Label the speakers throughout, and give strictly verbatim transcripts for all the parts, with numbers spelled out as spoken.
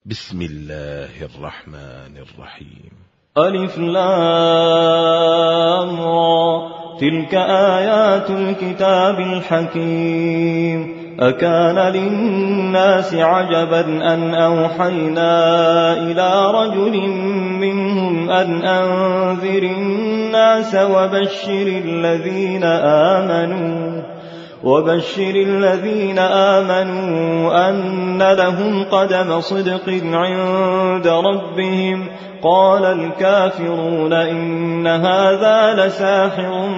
Speaker 1: بسم الله الرحمن الرحيم.
Speaker 2: ألف لام را، تلك آيات الكتاب الحكيم. أكان للناس عجبا أن أوحينا إلى رجل منهم أن أنذر الناس وبشر الذين آمنوا وبشر الذين آمنوا أن لهم قدم صدق عند ربهم. قال الكافرون إن هذا لساحر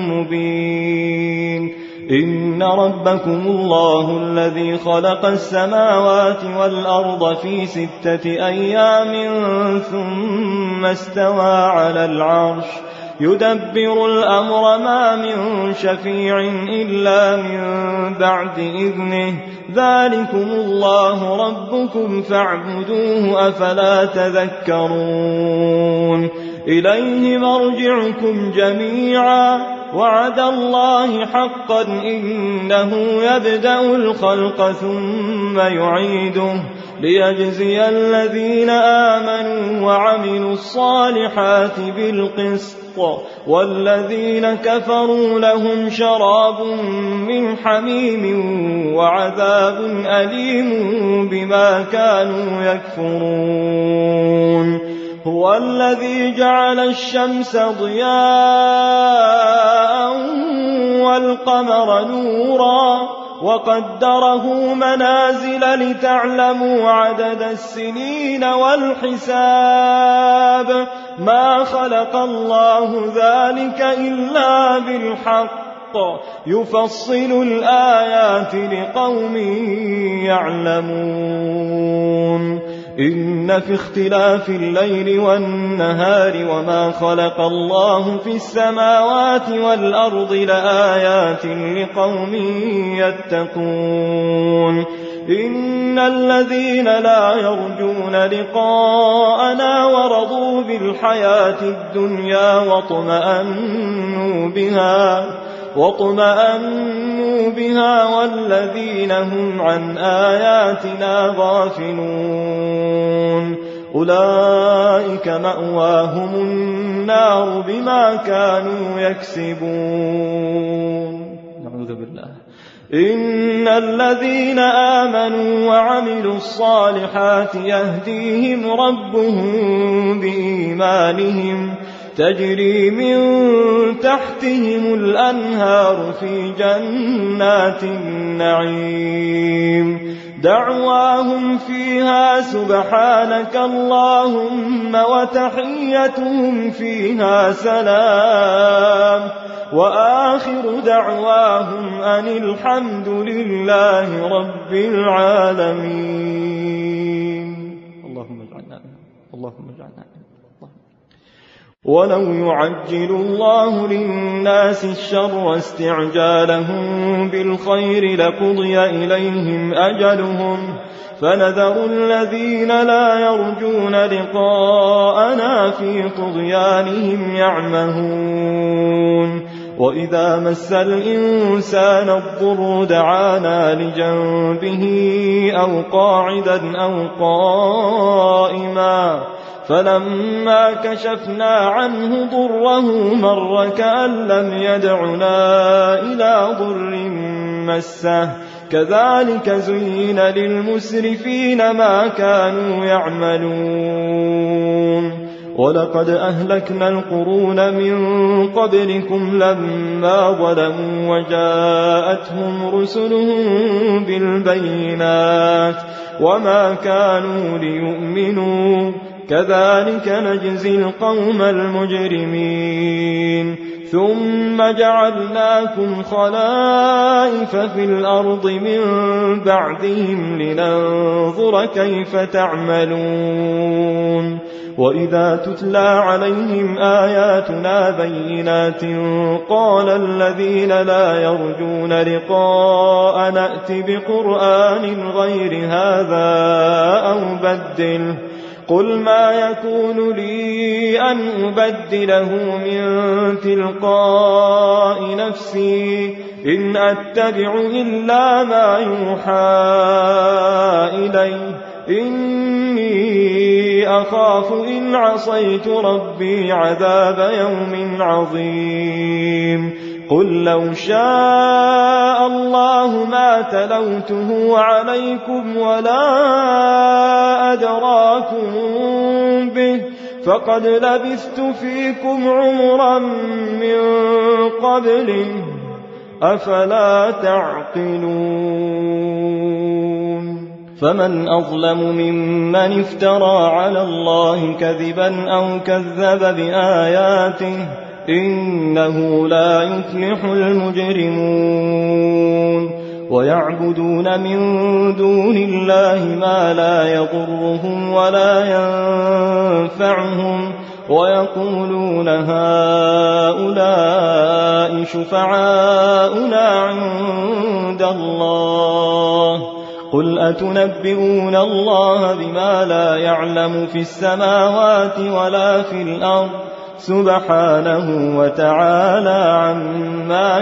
Speaker 2: مبين. إن ربكم الله الذي خلق السماوات والأرض في ستة أيام ثم استوى على العرش يدبر الأمر ما من شفيع إلا من بعد إذنه. ذلكم الله ربكم فاعبدوه أفلا تذكرون. إليه مرجعكم جميعا وعد الله حقا إنه يبدأ الخلق ثم يعيده ليجزي الذين آمنوا وعملوا الصالحات بالقسط والذين كفروا لهم شراب من حميم وعذاب أليم بما كانوا يكفرون. هو الذي جعل الشمس ضياء والقمر نورا وقدره منازل لتعلموا عدد السنين والحساب. ما خلق الله ذلك إلا بالحق يفصل الآيات لقوم يعلمون. إن في اختلاف الليل والنهار وما خلق الله في السماوات والأرض لآيات لقوم يتقون. إن الذين لا يرجون لقاءنا ورضوا بالحياة الدنيا واطمأنوا بها واطمأنوا بها والذين هم عن آياتنا غافلون أولئك مأواهم النار بما كانوا يكسبون. نعوذ بالله. إن الذين آمنوا وعملوا الصالحات يهديهم ربهم بإيمانهم تجري من تحتهم الأنهار في جنات النعيم. دعواهم فيها سبحانك اللهم وتحيتهم فيها سلام وآخر دعواهم أن الحمد لله رب العالمين. اللهم اجعلنا اللهم اجعلنا ولو يعجل الله للناس الشر استعجالهم بالخير لقضي إليهم أجلهم فنذر الذين لا يرجون لقاءنا في طغيانهم يعمهون. وإذا مس الإنسان الضر دعانا لجنبه أو قاعدا أو قائما فلما كشفنا عنه ضره مر كأن لم يدعنا إلى ضر مسه. كذلك زين للمسرفين ما كانوا يعملون. ولقد أهلكنا القرون من قبلكم لما ظلموا وجاءتهم رسلهم بالبينات وما كانوا ليؤمنوا كذلك نجزي القوم المجرمين. ثم جعلناكم خلائف في الأرض من بعدهم لننظر كيف تعملون. وإذا تتلى عليهم آياتنا بينات قال الذين لا يرجون لقاء نأت بقرآن غير هذا أو بدله قل ما يكون لي أن أبدله من تلقاء نفسي إن أتبع إلا ما يوحى إلي إن
Speaker 3: إني أخاف إن عصيت ربي عذاب يوم عظيم قل لو شاء الله ما تلوته عليكم ولا أدراكم به فقد لبثت فيكم عمرا من قبله أفلا تعقلون فمن أظلم ممن افترى على الله كذبا أو كذب بآياته إنه لا يفلح المجرمون ويعبدون من دون الله ما لا يضرهم ولا ينفعهم ويقولون هؤلاء شفعاؤنا عند الله قل أتنبئون الله بما لا يعلم في السماوات ولا في الأرض سبحانه وتعالى عما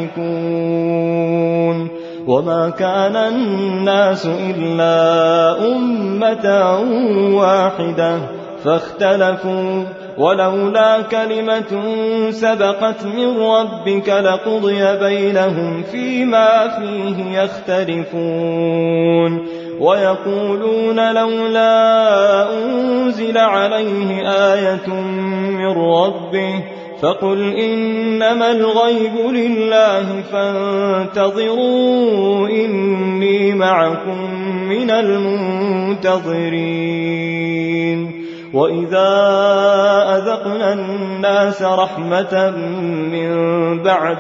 Speaker 3: يشركون وما كان الناس إلا أمة واحدة فاختلفوا ولولا كلمة سبقت من ربك لقضي بينهم فيما فيه يختلفون ويقولون لولا أنزل عليه آية من ربه فقل إنما الغيب لله فانتظروا إني معكم من المنتظرين وإذا أذقنا الناس رحمة من بعد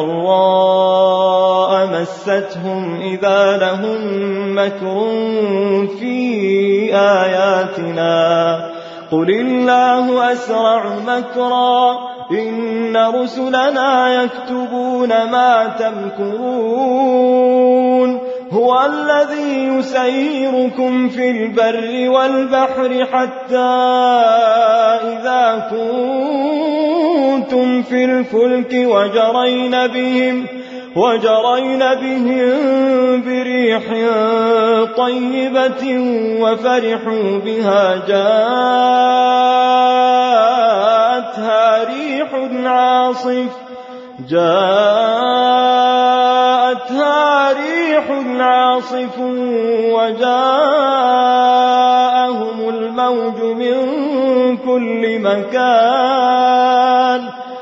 Speaker 3: ضراء مستهم إذا لهم مكر في آياتنا قل الله أسرع مكرا إن رسلنا يكتبون ما تمكرون هو الذي يسيركم في البر والبحر حتى إذا كنتم في الفلك وجرين بهم وجرين بهم بريح طيبة وفرحوا بها جاءتها ريح عاصف جاءتها ريح عاصف وجاءهم الموج من كل مكان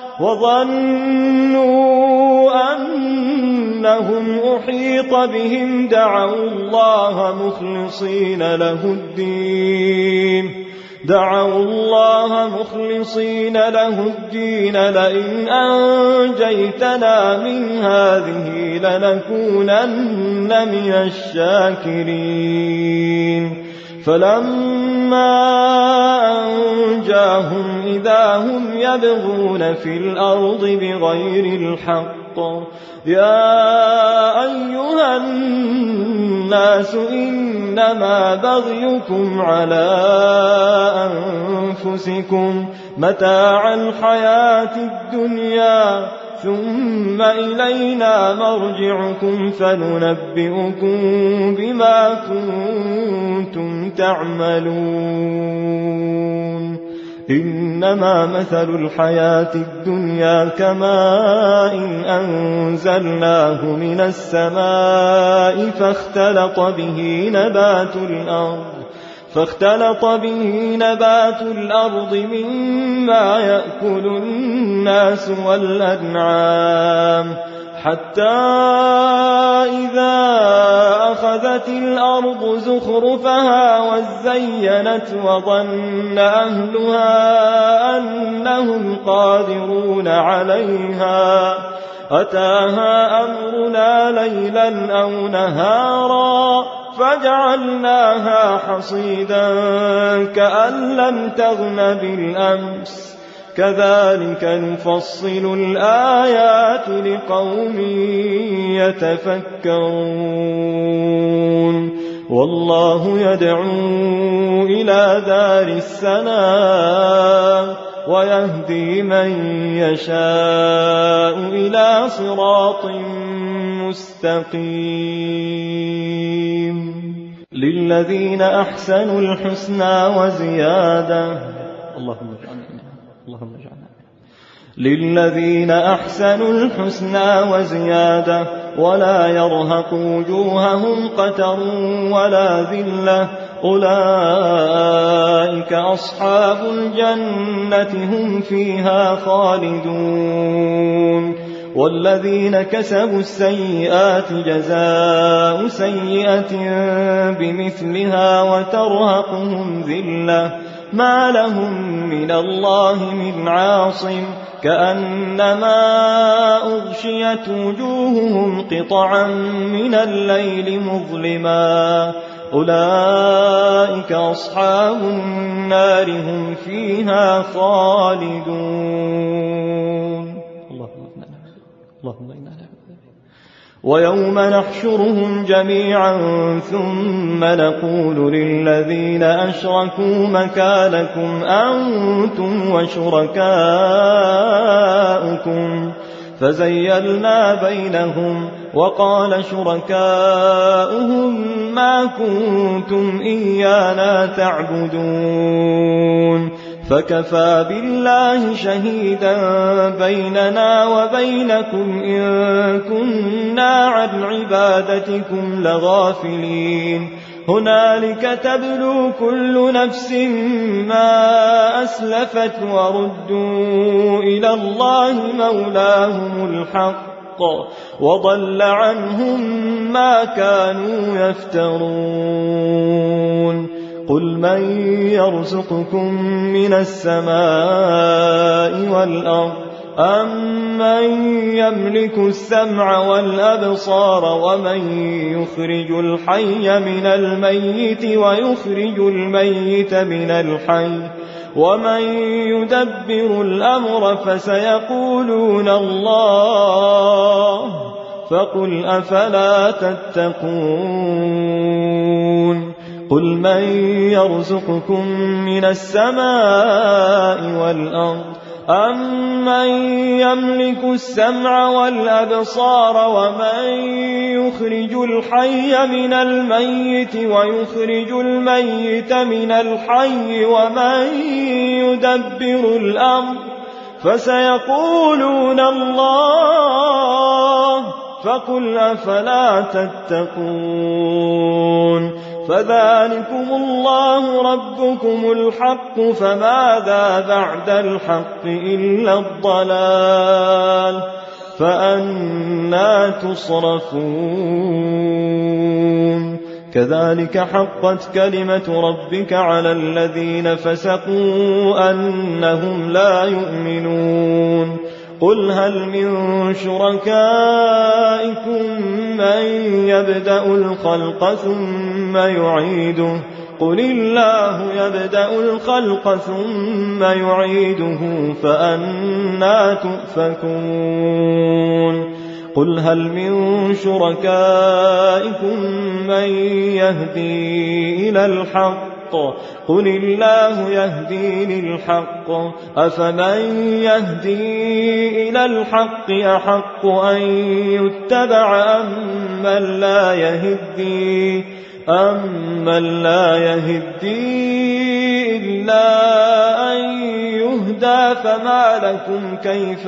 Speaker 3: وظنوا أنهم أحيط بهم دعوا الله مخلصين له الدين دعوا الله مخلصين له الدين لئن أنجيتنا من هذه لنكونن من الشاكرين فلما أنجاهم إذا هم يبغون في الأرض بغير الحق يا أيها الناس إنما بغيكم على أنفسكم متاع الحياة الدنيا ثم إلينا مرجعكم فننبئكم بما كنتم تعملون إنما مثل الحياة الدنيا كماء أنزلناه من السماء فاختلط به نبات الأرض فاختلط به نبات الأرض مما يأكل الناس والأنعام حتى إذا أخذت الأرض زخرفها وزينت وظن أهلها أنهم قادرون عليها أتاها أمرنا ليلا أو نهارا فجعلناها حصيدا كأن لم تغن بالأمس كذلك نفصل الآيات لقوم يتفكرون والله يدعو إلى دار السلام ويهدي من يشاء إلى صراط مستقيم للذين أحسنوا الحسنى وزيادة.
Speaker 2: اللهم اجعلنا اللهم اجعلنا
Speaker 3: للذين أحسنوا الحسنى وزيادة ولا يرهق وجوههم قتر ولا ذلة أولئك أصحاب الجنة هم فيها خالدون. والذين كسبوا السيئات جزاء سيئة بمثلها وترهقهم ذلة ما لهم من الله من عاصم كأنما أغشيت وجوههم قطعا من الليل مظلما أولئك أصحاب النار هم فيها خالدون.
Speaker 2: اللهم إنا نعوذ.
Speaker 3: ويوم نحشرهم جميعا ثم نقول للذين أشركوا مكانكم أنتم وشركاؤكم فزيلنا بينهم وقال شركاؤهم ما كنتم إيانا تعبدون فكفى بالله شهيدا بيننا وبينكم إن كنا عن عبادتكم لغافلين. هنالك تبلو كل نفس ما أسلفت وردوا إلى الله مولاهم الحق وضل عنهم ما كانوا يفترون. قل من يرزقكم من السماء والأرض أمن يملك السمع والأبصار ومن يخرج الحي من الميت ويخرج الميت من الحي ومن يدبر الأمر فسيقولون الله فقل أفلا تتقون. قل من يرزقكم من السماء والأرض أمن يملك السمع والأبصار ومن يخرج الحي من الميت ويخرج الميت من الحي ومن يدبر الأمر فسيقولون الله فقل أفلا تتقون. فذلكم الله ربكم الحق فماذا بعد الحق إلا الضلال فأنى تصرفون. كذلك حقت كلمة ربك على الذين فسقوا أنهم لا يؤمنون. قل هل من شركائكم من يبدأ الخلق ثم يعيده قل الله يبدأ الخلق ثم يعيده فأنى تؤفكون. قل هل من شركائكم من يهدي إلى الحق قل الله يهدي للحق أفمن يهدي إلى الحق أحق أن يتبع أمن لا يهدي أمن لا يهدي إلا أن يهدى فما لكم كيف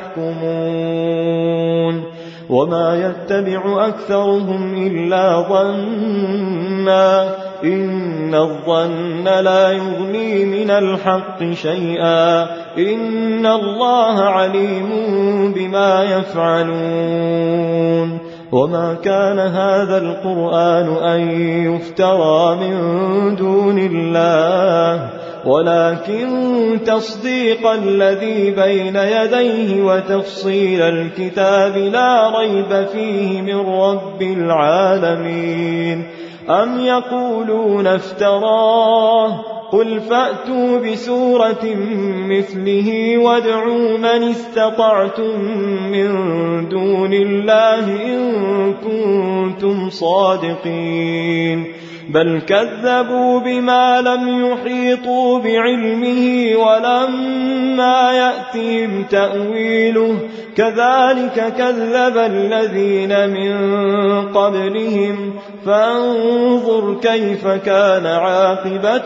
Speaker 3: تحكمون. وما يتبع أكثرهم إلا ظنا إن الظن لا يغني من الحق شيئا إن الله عليم بما يفعلون. وما كان هذا القرآن أن يفترى من دون الله ولكن تصديق الذي بين يديه وتفصيل الكتاب لا ريب فيه من رب العالمين. أم يقولون افتراه قل فأتوا بسورة مثله وادعوا من استطعتم من دون الله إن كنتم صادقين. بل كذبوا بما لم يحيطوا بعلمه ولما يأتهم تأويله كذلك كذب الذين من قبلهم فانظر كيف كان عاقبة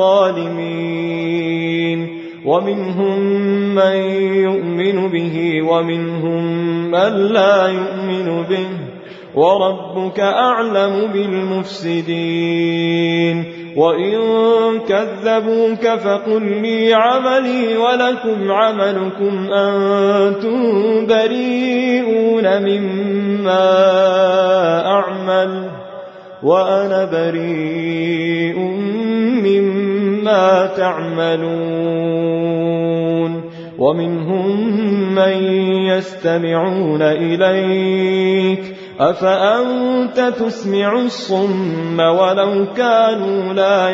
Speaker 3: الظالمين ومنهم من يؤمن به ومنهم من لا يؤمن به وربك أعلم بالمفسدين وإن كذبوك فقل لي عملي ولكم عملكم أنتم بريئون مما أعمل وأنا بريء مما تعملون ومنهم من يستمعون إليك أفأنت تسمع الصم ولو كانوا لا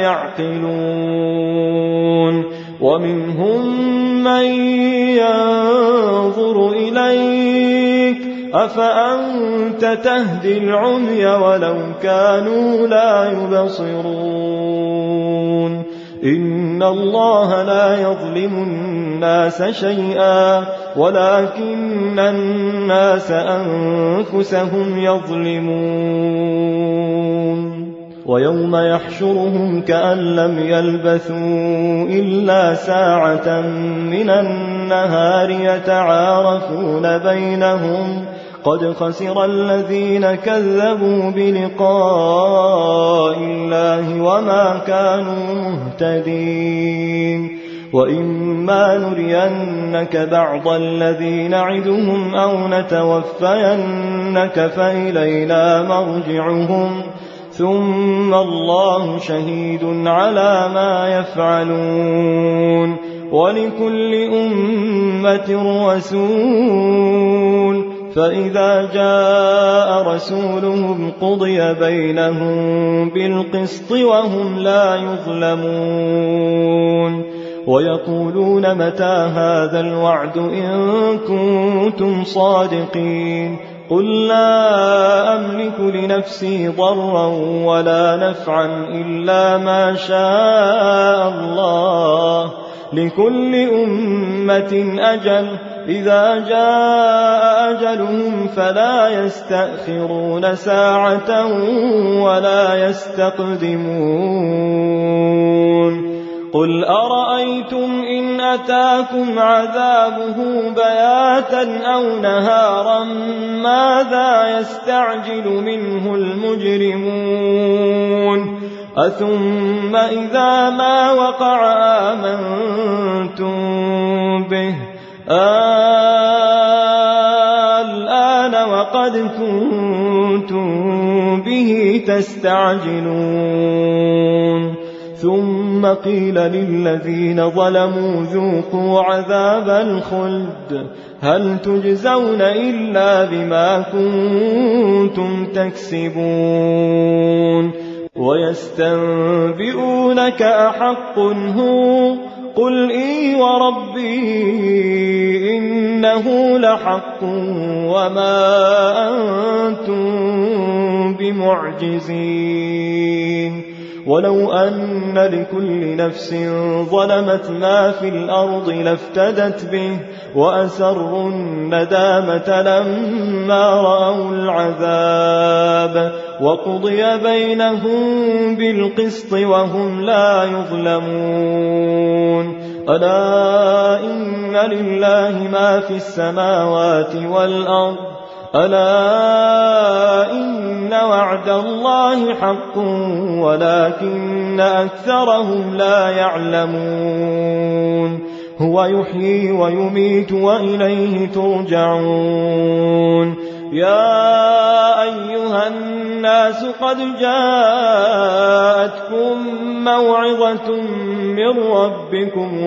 Speaker 3: يعقلون ومنهم من ينظر إليك أفأنت تهدي العمي ولو كانوا لا يبصرون إن الله لا يظلم الناس شيئا ولكن الناس أنفسهم يظلمون ويوم يحشرهم كأن لم يلبثوا إلا ساعة من النهار يتعارفون بينهم قد خسر الذين كذبوا بلقاء الله وما كانوا مهتدين وإما نرينك بعض الذي نعدهم أو نتوفينك فإلينا مرجعهم ثم الله شهيد على ما يفعلون ولكل أمة رسول فإذا جاء رسولهم قضي بينهم بالقسط وهم لا يظلمون ويقولون متى هذا الوعد إن كنتم صادقين قل لا أملك لنفسي ضرا ولا نفعا إلا ما شاء الله لكل أمة أجل إذا جاء أجلهم فلا يستأخرون ساعة ولا يستقدمون قل أرأيتم إن أتاكم عذابه بياتا أو نهارا ماذا يستعجل منه المجرمون أثم إذا ما وقع آمنتم به الآن وقد كنتم به تستعجلون ثم قيل للذين ظلموا ذوقوا عذاب الخلد هل تجزون إلا بما كنتم تكسبون ويستنبئونك أحق هو قل إي وربي إنه لحق وما أنتم بمعجزين ولو أن لكل نفس ظلمت ما في الأرض لافتدت به وأسروا الندامة لما رأوا العذاب وقضي بينهم بالقسط وهم لا يظلمون ألا إن لله ما في السماوات والأرض ألا إن وعد الله حق ولكن أكثرهم لا يعلمون هو يحيي ويميت وإليه ترجعون يا أيها الناس قد جاءتكم موعظة من ربكم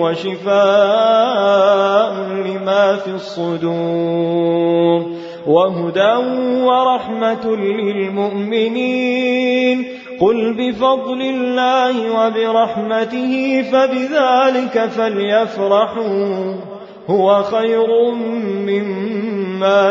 Speaker 3: وشفاء لما في الصدور وهدى ورحمة للمؤمنين قل بفضل الله وبرحمته فبذلك فليفرحوا هو خير مما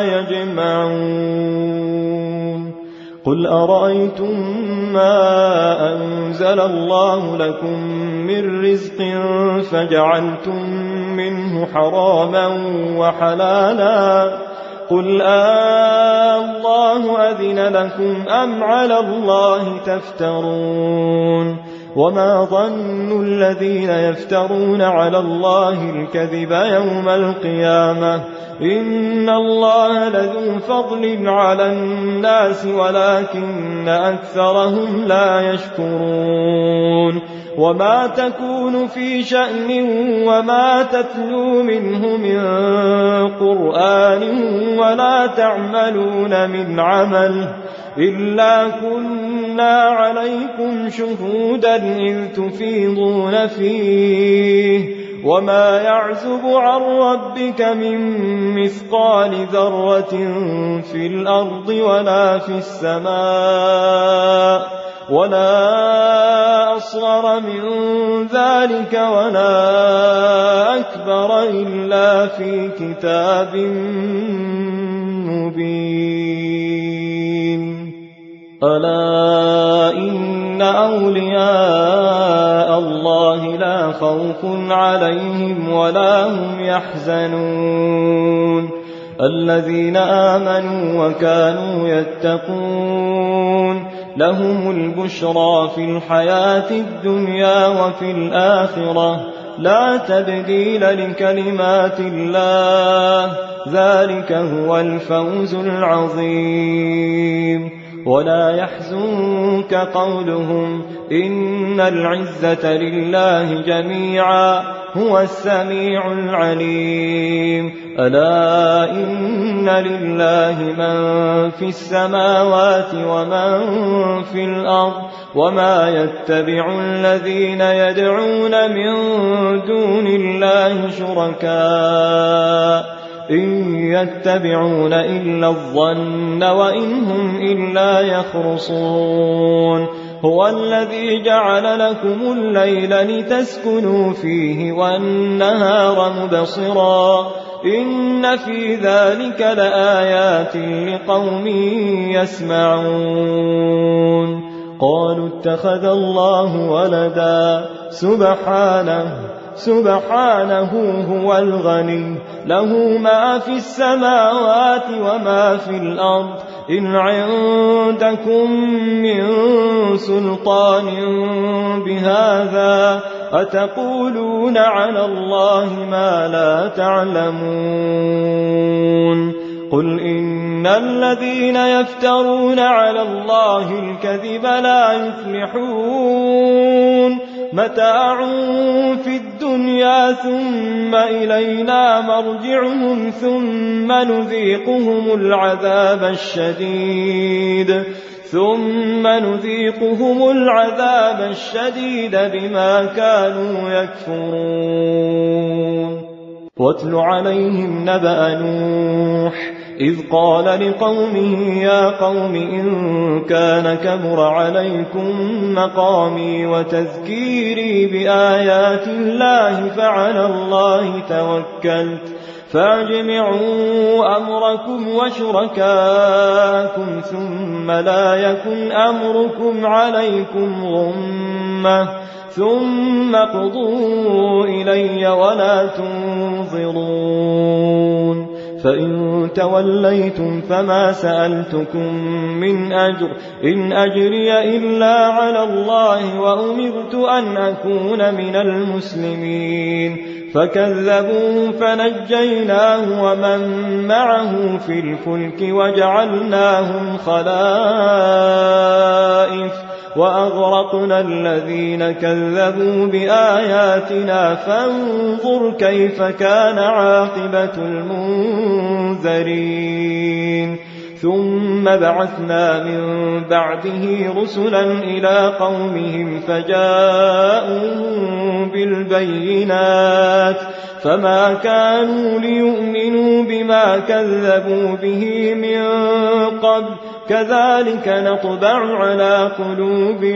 Speaker 3: يجمعون قل أرأيتم ما أنزل الله لكم من رزق فجعلتم منه حراما وحلالا قل آه الله أذن لكم أم على الله تفترون وما ظن الذين يفترون على الله الكذب يوم القيامة إن الله لذو فضل على الناس ولكن أكثرهم لا يشكرون وما تكون في شأن وما تتلو منه من قرآن ولا تعملون من عمل إلا كنا عليكم شهودا إذ تفيضون فيه وما يعزب عن ربك من مثقال ذرة في الأرض ولا في السماء ولا أصغر من ذلك ولا أكبر إلا في كتاب مبين ألا إن أولياء الله لا خوف عليهم ولا هم يحزنون الذين آمنوا وكانوا يتقون لهم البشرى في الحياة الدنيا وفي الآخرة لا تبديل لكلمات الله ذلك هو الفوز العظيم ولا يحزنك قولهم إن العزة لله جميعا هو السميع العليم ألا إن لله من في السماوات ومن في الأرض وما يتبع الذين يدعون من دون الله شركاء إن يتبعون إلا الظن وإن هم إلا يخرصون هو الذي جعل لكم الليل لتسكنوا فيه والنهار مبصرا إن في ذلك لآيات لقوم يسمعون قالوا اتخذ الله ولدا سبحانه سبحانه هو الغني له ما في السماوات وما في الأرض إن عندكم من سلطان بهذا أتقولون على الله ما لا تعلمون قل إن الذين يفترون على الله الكذب لا يفلحون متاع في الدنيا ثم إلينا مرجعهم ثم نذيقهم العذاب الشديد ثم نذيقهم العذاب الشديد بما كانوا يكفرون واتل عليهم نبأ نوح إذ قال لقومه يا قوم إن كان كبر عليكم مقامي وتذكيري بآيات الله فعلى الله توكلت فاجمعوا أمركم وشركاءكم ثم لا يكن أمركم عليكم غمة ثم قضوا إلي ولا تنظرون فإن توليتم فما سألتكم من أجر إن أجري إلا على الله وأمرت أن أكون من المسلمين فكذبوه فنجيناه ومن معه في الفلك وجعلناهم خلائف وأغرقنا الذين كذبوا بآياتنا فانظر كيف كان عاقبة المنذرين ثم بعثنا من بعده رسلا إلى قومهم فجاءوا بالبينات فما كانوا ليؤمنوا بما كذبوا به من قبل كذلك نطبع على قلوب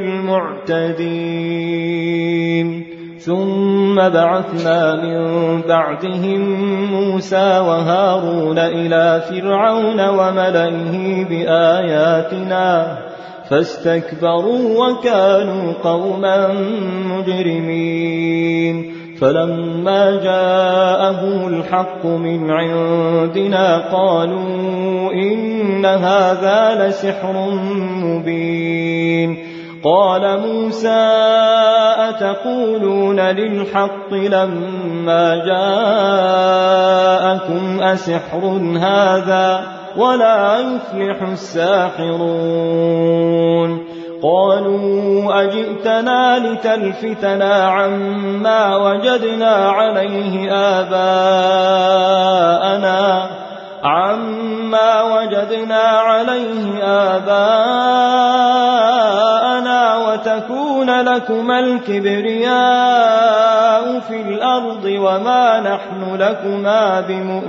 Speaker 3: المعتدين ثم بعثنا من بعدهم موسى وهارون إلى فرعون وملئه بآياتنا فاستكبروا وكانوا قوما مجرمين فلما جاءهم الحق من عندنا قالوا إن هذا لسحر مبين قال موسى أتقولون للحق لما جاءكم أسحر هذا ولا يفلح الساحرون قالوا أجئتنا لتلفتنا عما وجدنا عليه آباءنا عما وجدنا عليه آباءنا وتكون لكما الكبرياء في الأرض وما نحن لكما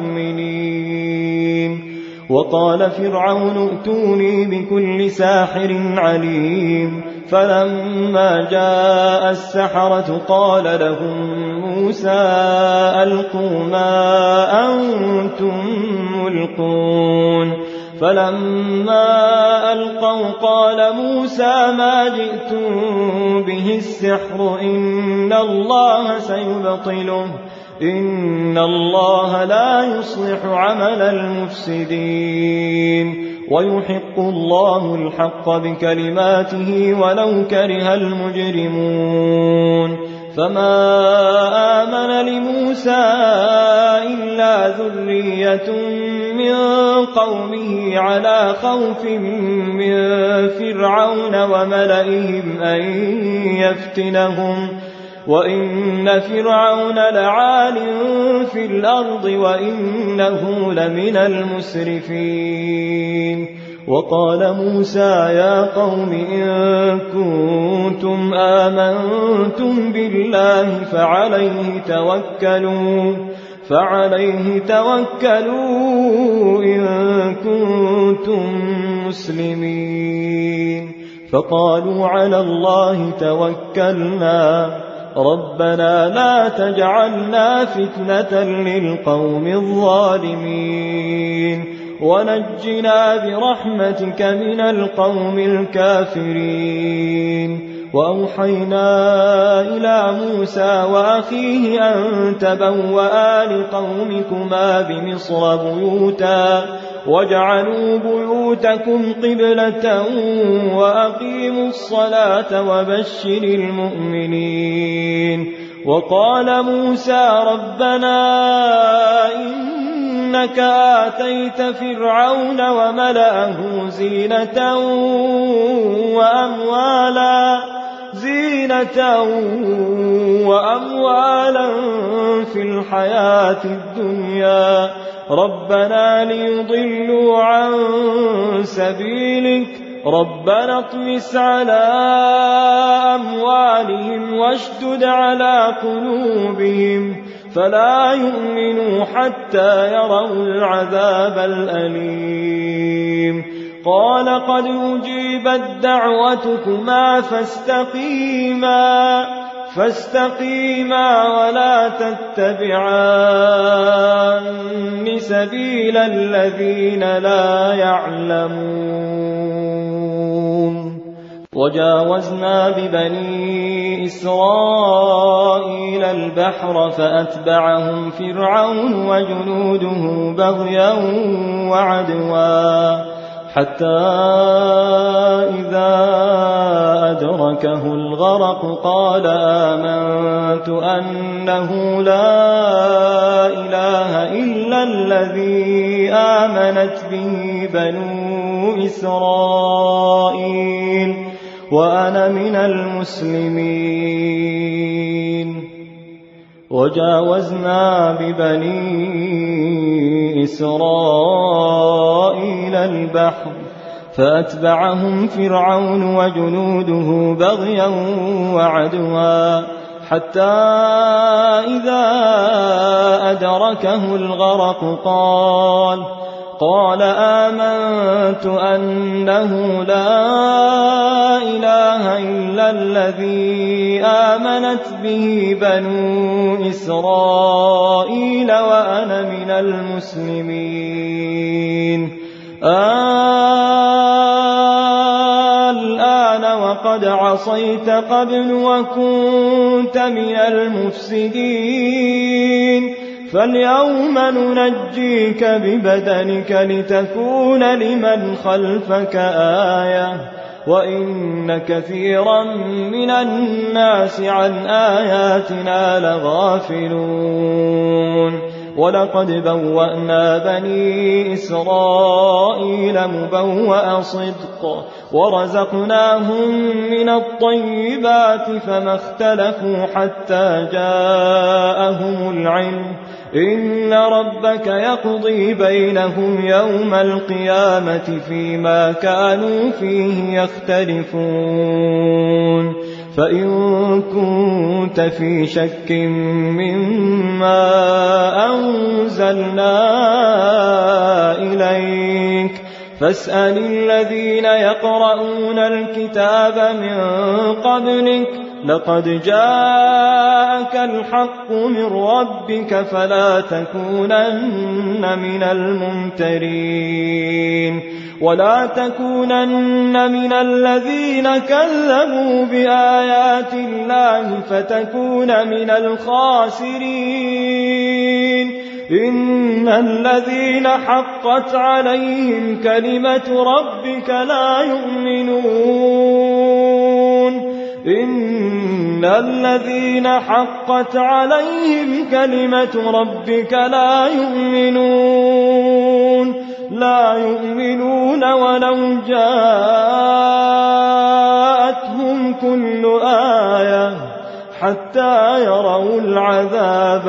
Speaker 3: بمؤمنين وقال فرعون ائتوني بكل ساحر عليم فلما جاء السحرة قال لهم موسى ألقوا ما أنتم ملقون فلما ألقوا قال موسى ما جئتم به السحر إن الله سيبطله إن الله لا يصلح عمل المفسدين ويحق الله الحق بكلماته ولو كره المجرمون فما آمن لموسى إلا ذرية من قومه على خوف من فرعون وملئهم أن يفتنهم وإن فرعون لعال في الأرض وإنه لمن المسرفين وقال موسى يا قوم إن كنتم آمنتم بالله فعليه توكلوا فعليه توكلوا إن كنتم مسلمين فقالوا على الله توكلنا ربنا لا تجعلنا فتنة للقوم الظالمين ونجنا برحمتك من القوم الكافرين وأوحينا إلى موسى وأخيه أن تبوأ لقومكما بمصر بيوتا واجعلوا بيوتكم قبلة وأقيموا الصلاة وبشر المؤمنين وقال موسى ربنا إنك آتيت فرعون وملأه زينة وأموالا زينة وأموالا في الحياة الدنيا ربنا ليضلوا عن سبيلك ربنا اطمس على أموالهم واشدد على قلوبهم فلا يؤمنوا حتى يروا العذاب الأليم قال قد أجيبت دعوتكما فاستقيما فاستقيما ولا تتبعان سبيل الذين لا يعلمون وجاوزنا ببني إسرائيل البحر فأتبعهم فرعون وجنوده بغيا وعدوا حتى إذا أدركه الغرق قال آمنت أنه لا إله إلا الذي آمنت به بنو إسرائيل وأنا من المسلمين وجاوزنا ببني إسرائيل البحر فأتبعهم فرعون وجنوده بغيا وعدوا حتى إذا أدركه الغرق قال قال آمنت أنه لا إله إلا الذي آمنت به بنو إسرائيل وأنا من المسلمين الآن وقد عصيت قبل وكنت من المفسدين فاليوم ننجيك ببدنك لتكون لمن خلفك آية وإن كثيرا من الناس عن آياتنا لغافلون ولقد بوأنا بني إسرائيل مبوأ صدق ورزقناهم من الطيبات فما اختلفوا حتى جاءهم العلم إن ربك يقضي بينهم يوم القيامة فيما كانوا فيه يختلفون فإن كنت في شك مما أنزلنا إليك فاسأل الذين يقرؤون الكتاب من قبلك لقد جاءك الحق من ربك فلا تكونن من الممترين ولا تكونن من الذين كذبوا بآيات الله فتكون من الخاسرين إن الذين حقت عليهم كلمة ربك لا يؤمنون إن الذين حقت عليهم كلمة ربك لا يؤمنون لا يؤمنون ولو جاءتهم كل آية حتى يروا العذاب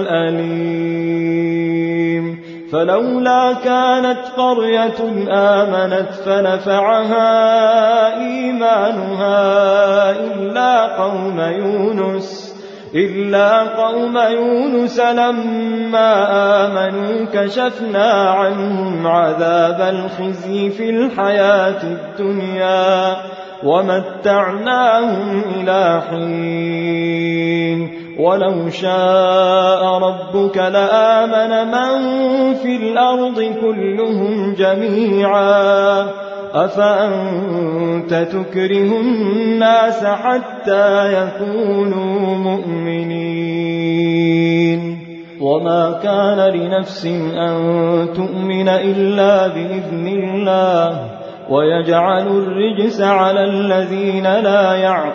Speaker 3: الأليم فلولا كانت قرية آمنت فنفعها إيمانها إلا قوم يونس إلا قوم يونس لما آمنوا كشفنا عنهم عذاب الخزي في الحياة الدنيا ومتعناهم إلى حين ولو شاء ربك لآمن من في الأرض كلهم جميعا أفأنت تكره الناس حتى يكونوا مؤمنين وما كان لنفس أن تؤمن إلا بإذن الله ويجعل الرجس على الذين لا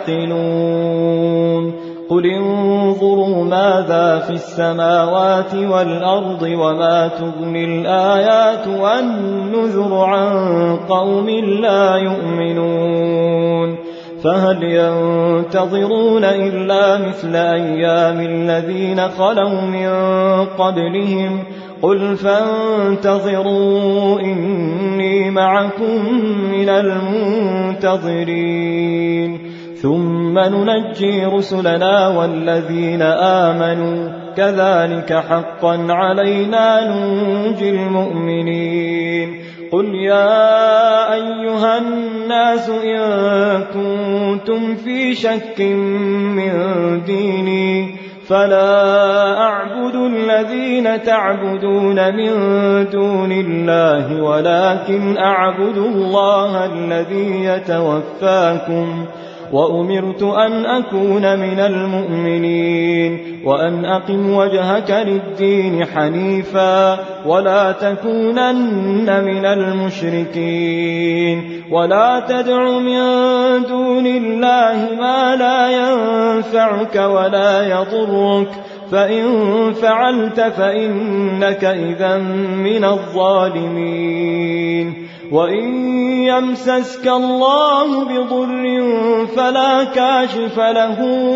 Speaker 3: يعقلون قل انظروا ماذا في السماوات والأرض وما تغني الآيات والنذر عن قوم لا يؤمنون فهل ينتظرون إلا مثل أيام الذين خلوا من قبلهم قل فانتظروا إني معكم من المنتظرين ثم ننجي رسلنا والذين آمنوا كذلك حقا علينا ننجي المؤمنين قل يا أيها الناس إن كنتم في شك من ديني فلا أعبد الذين تعبدون من دون الله ولكن أعبد الله الذي يتوفاكم وأمرت أن أكون من المؤمنين وأن أقم وجهك للدين حنيفا ولا تكونن من المشركين ولا تدع من دون الله ما لا ينفعك ولا يضرك فإن فعلت فإنك إذا من الظالمين وإن يمسسك الله بضر فلا كاشف له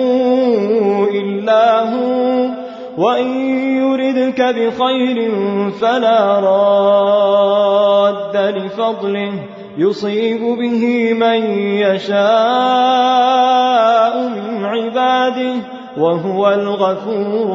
Speaker 3: إلا هو وإن يردك بخير فلا راد لفضله يصيب به من يشاء من عباده وهو الغفور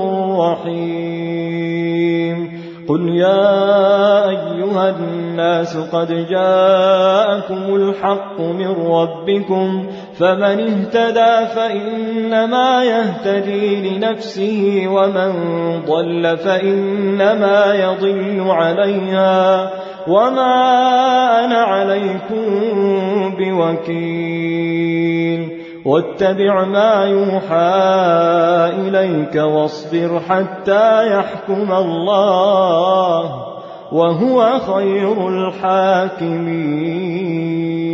Speaker 3: الرحيم قل يا أيها الناس قد جاءكم الحق من ربكم فمن اهتدى فإنما يهتدي لنفسه ومن ضل فإنما يضل عليها وما أنا عليكم بوكيل واتبع ما يوحى إليك واصبر حتى يحكم الله وهو خير الحاكمين.